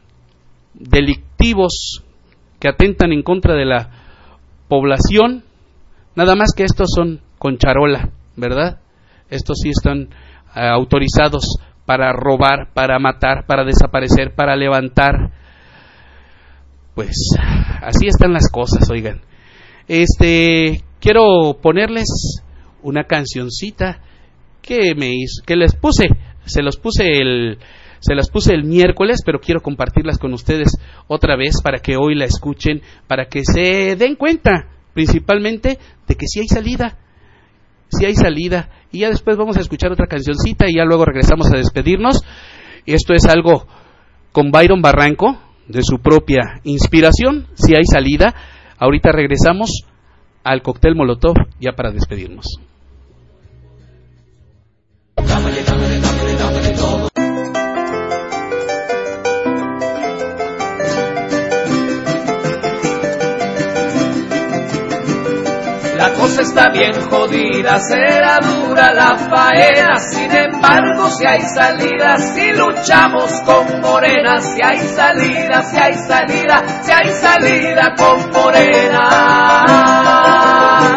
delictivos que atentan en contra de la población, nada más que estos son con charola, ¿verdad? Estos sí están eh, autorizados para robar, para matar, para desaparecer, para levantar. Pues así están las cosas, oigan. Este, quiero ponerles una cancioncita que me hizo, que les puse, se los puse el, se las puse el miércoles, pero quiero compartirlas con ustedes otra vez para que hoy la escuchen, para que se den cuenta, principalmente, de que sí hay salida, sí hay salida. Y ya después vamos a escuchar otra cancioncita y ya luego regresamos a despedirnos. Y esto es algo con Byron Barranco, de su propia inspiración, si hay salida. Ahorita regresamos al cóctel Molotov ya para despedirnos. La cosa está bien jodida, será dura la faena, sin embargo si hay salida, si luchamos con Morena, si hay salida, si hay salida, si hay salida con Morena.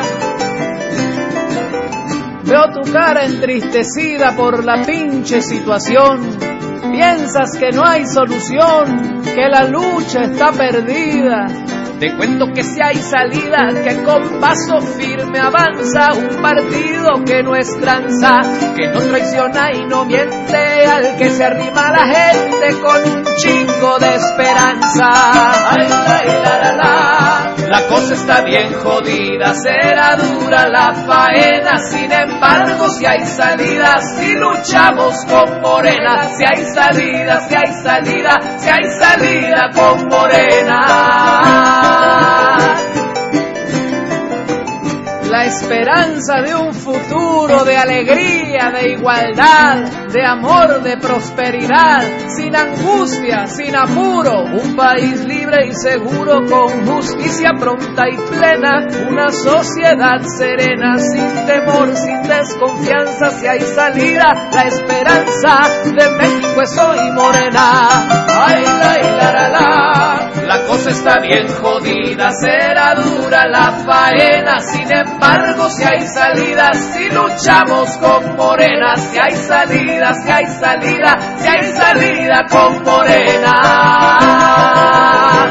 Veo tu cara entristecida por la pinche situación, piensas que no hay solución, que la lucha está perdida. Te cuento que si hay salida, que con paso firme avanza un partido que no es tranza, que no traiciona y no miente, al que se arrima la gente con un chingo de esperanza. Ay, la, la, la, la. La cosa está bien jodida, será dura la faena, sin embargo si hay salida, si luchamos con Morena, si hay salida, si hay salida, si hay salida con Morena. La esperanza de un futuro de alegría, de igualdad, de amor, de prosperidad, sin angustia, sin apuro, un país libre y seguro, con justicia pronta y plena, una sociedad serena, sin temor, sin desconfianza, si hay salida, la esperanza de México es hoy Morena. Ay, la, la, la, la. La cosa está bien jodida, será dura la faena, sin embargo si hay salida, si luchamos con Morena, si hay salida, si hay salida, si hay salida con Morena.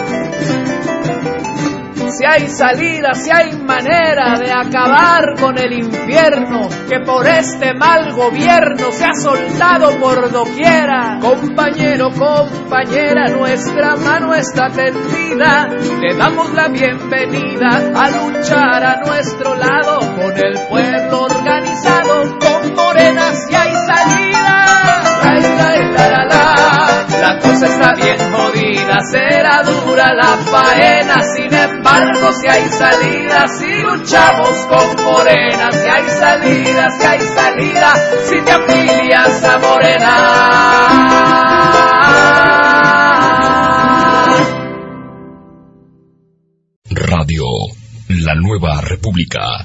Si hay salida, si hay manera de acabar con el infierno que por este mal gobierno se ha soltado por doquiera. Compañero, compañera, nuestra mano está tendida, le damos la bienvenida a luchar a nuestro lado con el pueblo organizado, con Morena si hay salida. La, la, la, la, la. La cosa está bien jodida, será dura la faena, sin embargo si hay salida, si luchamos con Morena, si hay salida, si hay salida, si te afilias a Morena. La Nueva República.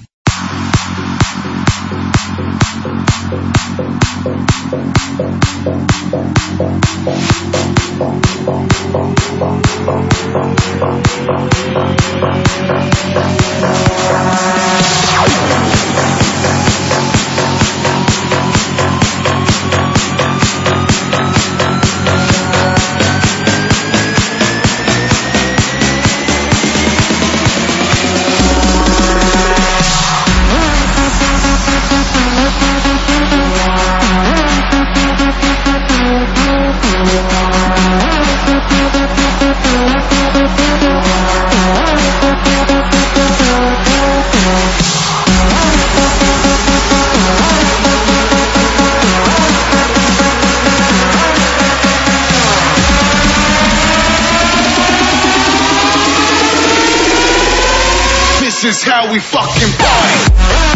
This is how we fucking party.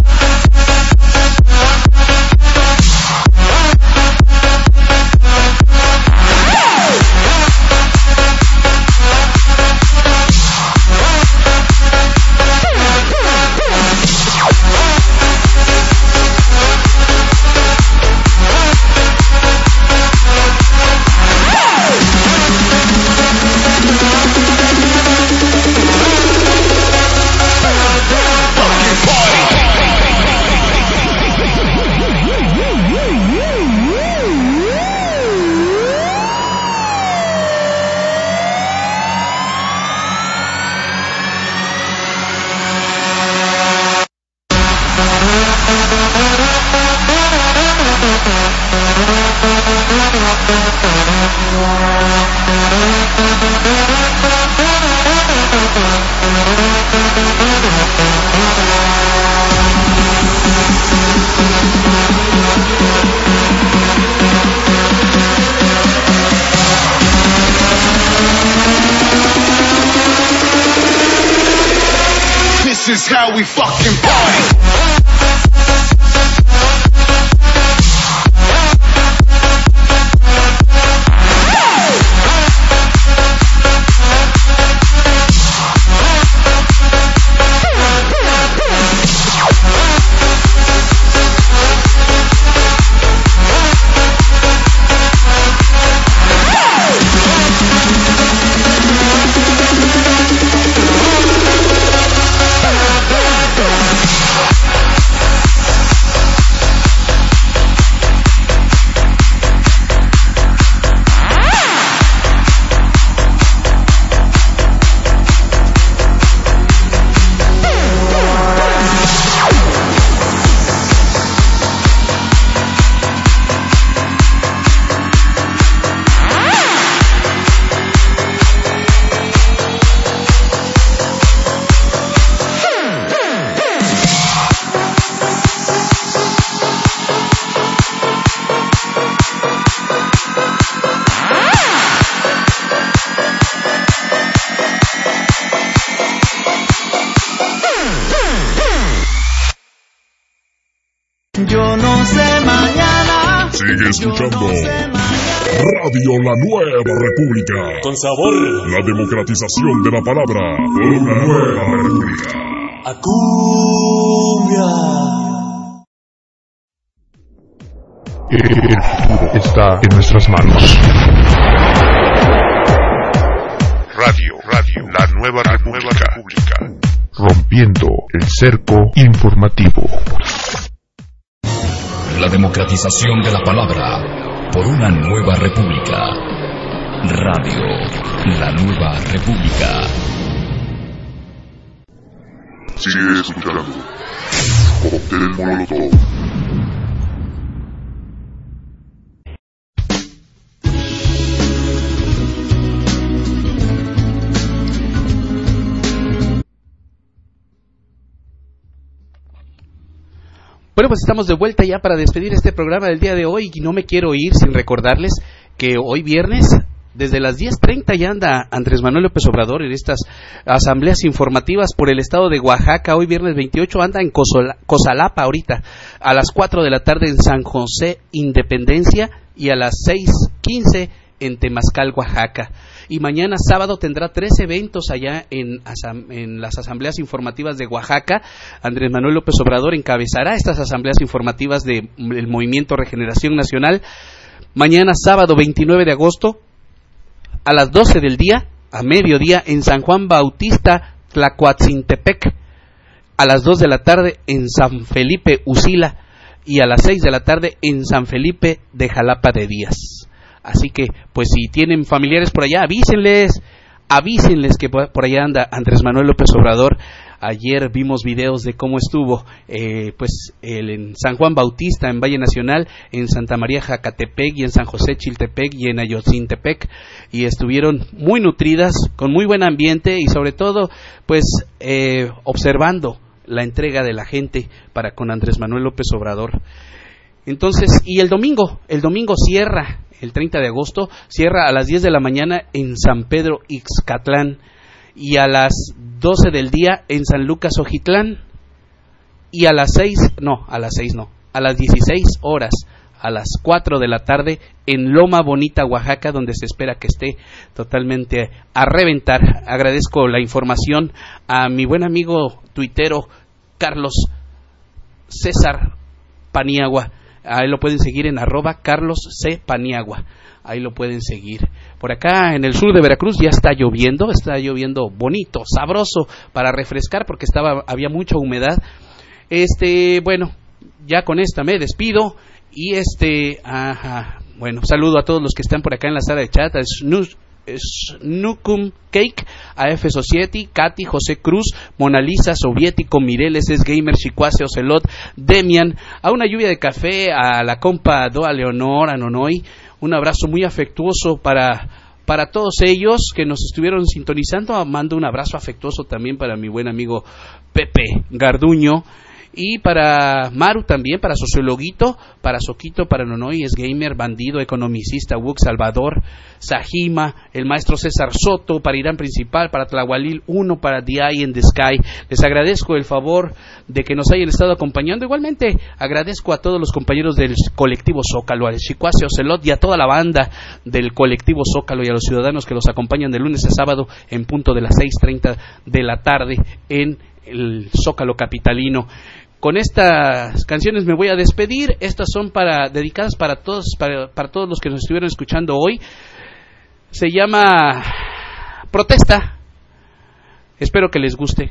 This is how we fucking party. Yo no sé mañana. Sigue escuchando Radio La Nueva República. Con sabor. La democratización de la palabra. Una nueva república. A cumbia. El futuro está en nuestras manos. Radio, Radio, La Nueva República. Rompiendo el cerco informativo. La democratización de la palabra por una nueva república. Radio La Nueva República. Sigue escuchando. Cóctel Molotov. Bueno, pues estamos de vuelta ya para despedir este programa del día de hoy y no me quiero ir sin recordarles que hoy viernes desde las diez treinta ya anda Andrés Manuel López Obrador en estas asambleas informativas por el estado de Oaxaca. Hoy viernes veintiocho anda en Cosalapa ahorita, a las cuatro de la tarde en San José Independencia y a las seis quince en Temazcal, Oaxaca. y mañana sábado tendrá tres eventos allá en, en las asambleas informativas de Oaxaca. Andrés Manuel López Obrador encabezará estas asambleas informativas del Movimiento Regeneración Nacional. Mañana sábado veintinueve de agosto a las doce del día, a mediodía, en San Juan Bautista, Tlacuatzintepec, a las dos de la tarde en San Felipe Usila y a las seis de la tarde en San Felipe de Jalapa de Díaz. Así que, pues si tienen familiares por allá, avísenles, avísenles que por allá anda Andrés Manuel López Obrador. Ayer vimos videos de cómo estuvo eh, pues el, en San Juan Bautista, en Valle Nacional, en Santa María Jacatepec y en San José Chiltepec y en Ayotzintepec, y estuvieron muy nutridas, con muy buen ambiente y sobre todo pues eh, observando la entrega de la gente para con Andrés Manuel López Obrador. Entonces, y el domingo, el domingo cierra, el treinta de agosto, cierra a las diez de la mañana en San Pedro Ixcatlán, y a las doce del día en San Lucas Ojitlán, y a las seis, no, a las seis no, a las dieciséis horas, a las cuatro de la tarde en Loma Bonita, Oaxaca, donde se espera que esté totalmente a reventar. Agradezco la información a mi buen amigo tuitero Carlos César Paniagua. Ahí lo pueden seguir en arroba Carlos C. Paniagua. Ahí lo pueden seguir. Por acá en el sur de Veracruz ya está lloviendo, está lloviendo bonito, sabroso, para refrescar porque estaba había mucha humedad. Este, bueno, ya con esta me despido y este, ajá, bueno, saludo a todos los que están por acá en la sala de chat, a Snukum Cake, a F Society, Katy, José Cruz, Mona Lisa, Soviético, Mireles, Es Gamer, Chicuase, Ocelot, Demian, a Una Lluvia de Café, a la compa Doa Leonor, a Nonoy. Un abrazo muy afectuoso para, para todos ellos que nos estuvieron sintonizando. Mando un abrazo afectuoso también para mi buen amigo Pepe Garduño. Y para Maru también, para Sociologuito, para Soquito, para Nonoy, Es Gamer, Bandido, Economicista, Wux, Salvador, Sajima, el maestro César Soto, para Irán Principal, para Tlahualil uno, para The Eye in the Sky. Les agradezco el favor de que nos hayan estado acompañando. Igualmente agradezco a todos los compañeros del colectivo Zócalo, al Chicuase Ocelot y a toda la banda del colectivo Zócalo y a los ciudadanos que los acompañan de lunes a sábado en punto de las seis treinta de la tarde en el Zócalo capitalino. Con estas canciones me voy a despedir. Estas son para dedicadas para todos para, para todos los que nos estuvieron escuchando hoy. Se llama Protesta. Espero que les guste.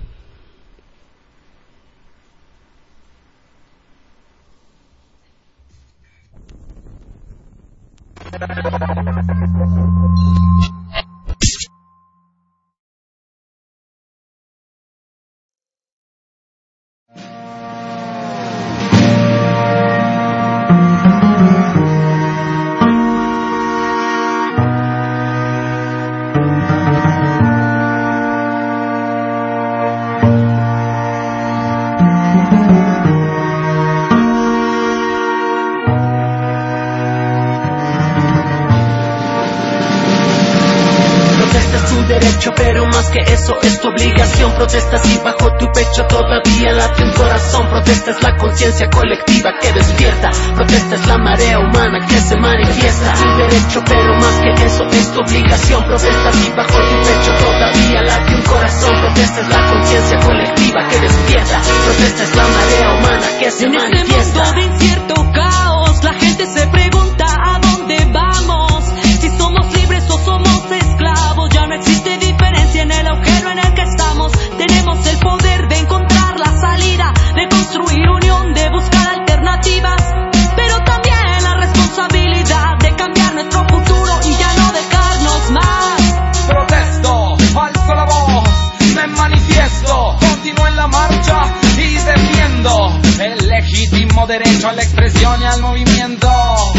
Pero más que eso es tu obligación. Protesta si bajo tu pecho todavía late un corazón. Protesta es la conciencia colectiva que despierta. Protesta es la marea humana que se manifiesta. Tu derecho, pero más que eso es tu obligación. Protesta si bajo tu pecho todavía late un corazón. Protesta es la conciencia colectiva que despierta. Protesta es la marea humana que se en manifiesta. En este mundo de incierto caos, la gente se pregunta a dónde vamos. Si somos libres o somos esclavos, ya no existe diferencia en el agujero en el que estamos. Tenemos el poder de encontrar la salida, de construir unión, de buscar alternativas, pero también la responsabilidad de cambiar nuestro futuro y ya no dejarnos más. Protesto, alzo la voz, me manifiesto, continúo en la marcha y defiendo el legítimo derecho a la expresión y al movimiento.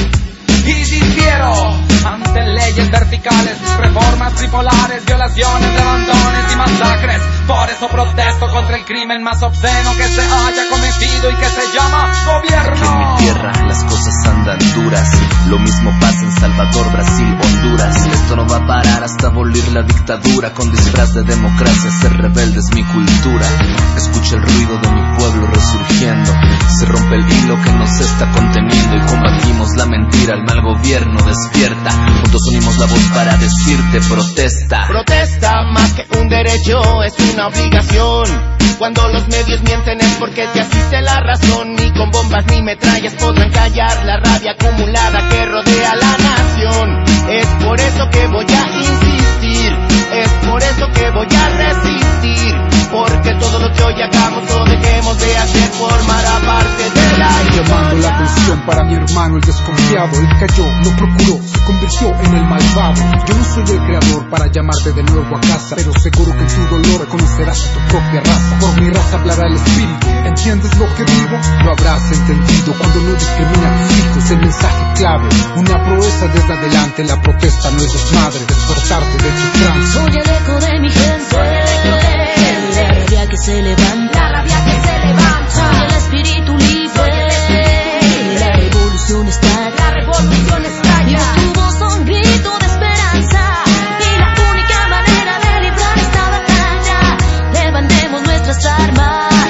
Y difiero ante leyes verticales, reformas tripolares, violaciones de abandones y masacres. Por eso protesto contra el crimen más obsceno que se haya cometido y que se llama gobierno. Aquí en mi tierra las cosas andan duras. Lo mismo pasa en Salvador, Brasil, Honduras. Esto no va a parar hasta abolir la dictadura. Con disfraz de democracia ser rebelde es mi cultura. Escucha el ruido de mi pueblo resurgiendo. Se rompe el hilo que nos está conteniendo y combatimos la mentira combatir al mal gobierno. Despierta, juntos unimos la voz para decirte protesta. Protesta más que un derecho, es una obligación. Cuando los medios mienten es porque te asiste la razón. Ni con bombas ni metrallas podrán callar la rabia acumulada que rodea la nación. Es por eso que voy a insistir, es por eso que voy a resistir, porque todo lo que hoy hagamos o dejemos de hacer formará parte de la historia. Llamando la atención para mi hermano el desconfiado, él cayó, no procuró, se convirtió en el malvado. Yo no soy el creador para llamarte de nuevo a casa, pero seguro que en tu dolor reconocerás a tu propia raza. Por mi raza hablará el espíritu, ¿entiendes lo que digo? Lo habrás entendido cuando no discrimina a tus hijos, el mensaje clave. Una proeza desde adelante, la protesta no es desmadre, despertarte de tu trance. Soy el eco de mi gente, soy el eco de la rabia que se levanta, la rabia que se levanta. Soy el espíritu libre, soy el espíritu. La revolución está, la revolución está. Y tu voz un grito de esperanza, y la única manera de librar esta batalla. Levantemos nuestras armas,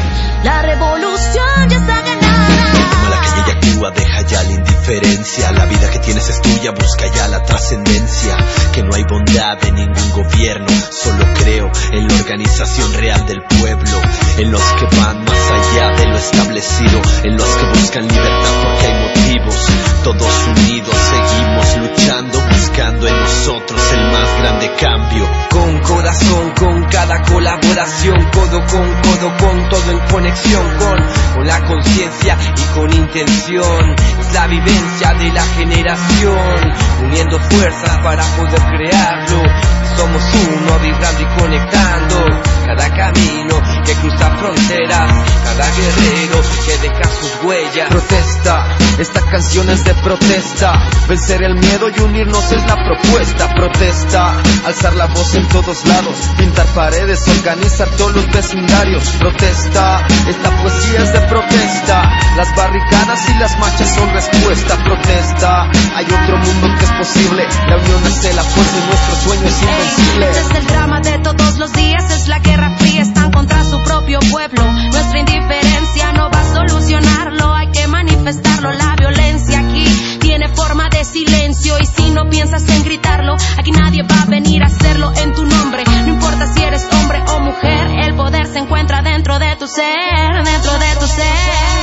la revolución ya está ganada. Toma la calle y actúa, deja ya la indiferencia. La vida que tienes es tuya, busca ya la trascendencia. Que no hay bondad en ningún gobierno, solo creo en la organización real del pueblo, en los que van más allá de lo establecido, en los que buscan libertad porque hay motivos. Todos unidos seguimos luchando, buscando en nosotros el más grande cambio. Con corazón, con cada colaboración, codo con codo, con todo en conexión, con, con la conciencia y con intención. Es la vivencia de la generación, uniendo fuerzas para poder crearlo. Somos uno, vibrando y conectando. Cada camino que cruza fronteras, cada guerrero que deja sus huellas. Protesta, esta canción es de protesta. Vencer el miedo y unirnos es la propuesta. Protesta, alzar la voz en todos lados, pintar paredes, organizar todos los vecindarios. Protesta, esta poesía es de protesta. Las barricadas y las marchas son respuesta. Protesta, hay otro mundo que es posible. La unión hace la fuerza y nuestro sueño es invencible. Este es el drama de todos los días, es la guerra fría, están contra su propio pueblo. Nuestra indiferencia no va a solucionarlo, hay que manifestarlo. La violencia aquí tiene forma de silencio, y si no piensas en gritarlo, aquí nadie va a venir a hacerlo en tu nombre. No importa si eres hombre o mujer, el poder se encuentra dentro de tu ser, dentro de tu ser.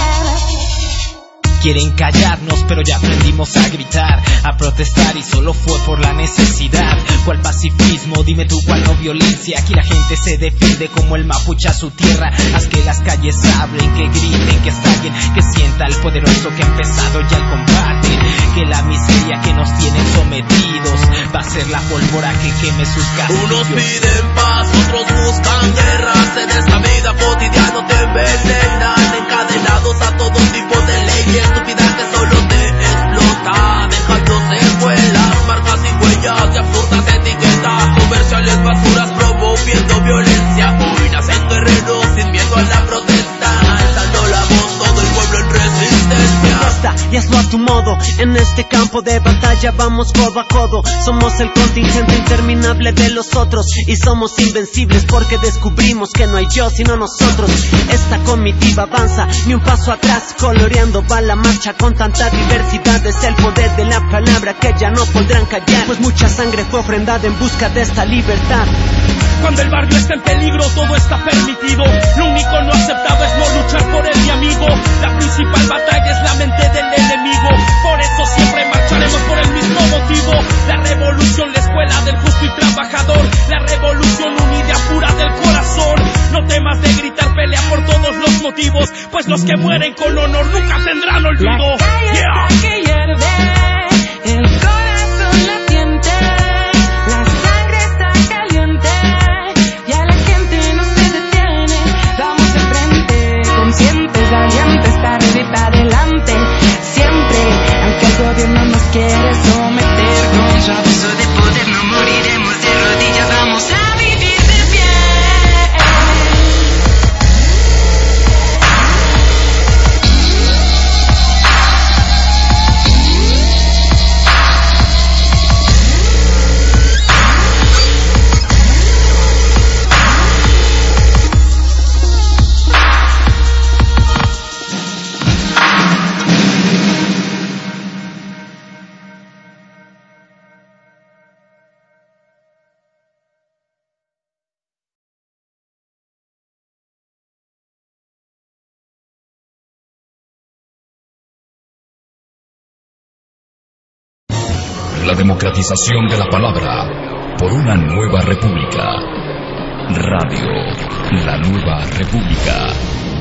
Quieren callarnos, pero ya aprendimos a gritar, a protestar, y solo fue por la necesidad. ¿Cuál pacifismo? Dime tú, ¿cuál no violencia? Aquí la gente se defiende como el mapuche a su tierra. Haz que las calles hablen, que griten, que estallen, que sienta el poderoso que ha empezado ya el combate. Que la miseria que nos tienen sometidos va a ser la pólvora que queme sus castillos. Unos piden paz, otros buscan guerra. En esta vida cotidiana te envenenan, encadenados a todo tipo de leyes estúpidas que solo te explota, dejando secuelas, marcas y huellas de absurdas etiquetas comerciales, basuras promoviendo violencia. Hoy nacen guerreros sin miedo a la protesta, alzando la voz todo el pueblo en resistencia. Protesta y hazlo a tu modo, en este campo de batalla vamos codo a codo. Somos el contingente interminable de los otros, y somos invencibles porque descubrimos que no hay yo sino nosotros. Esta comitiva avanza, ni un paso atrás, coloreando va la marcha con tanta diversidad. Es el poder de la palabra que ya no podrán callar, pues mucha sangre fue ofrendada en busca de esta libertad. Cuando el barrio está en peligro, todo está permitido. Lo único no aceptado es no luchar por el mi amigo. La principal batalla es la mente del enemigo. Por eso siempre marcharemos por el mismo motivo. La revolución, la escuela del justo y trabajador. La revolución, una idea pura del corazón. No temas de gritar, pelea por todos los motivos, pues los que mueren con honor nunca tendrán olvido. Yeah. Que hierve, el corazón latiente, la sangre está caliente, ya la gente no se detiene. Vamos de frente, conscientes, valientes, para arriba y para adelante, siempre, aunque el gobierno nos quiere someter. Con abuso de poder no moriremos de rodillas, vamos a vivir de pie. la democratización de la palabra, por una nueva república. Radio La Nueva República.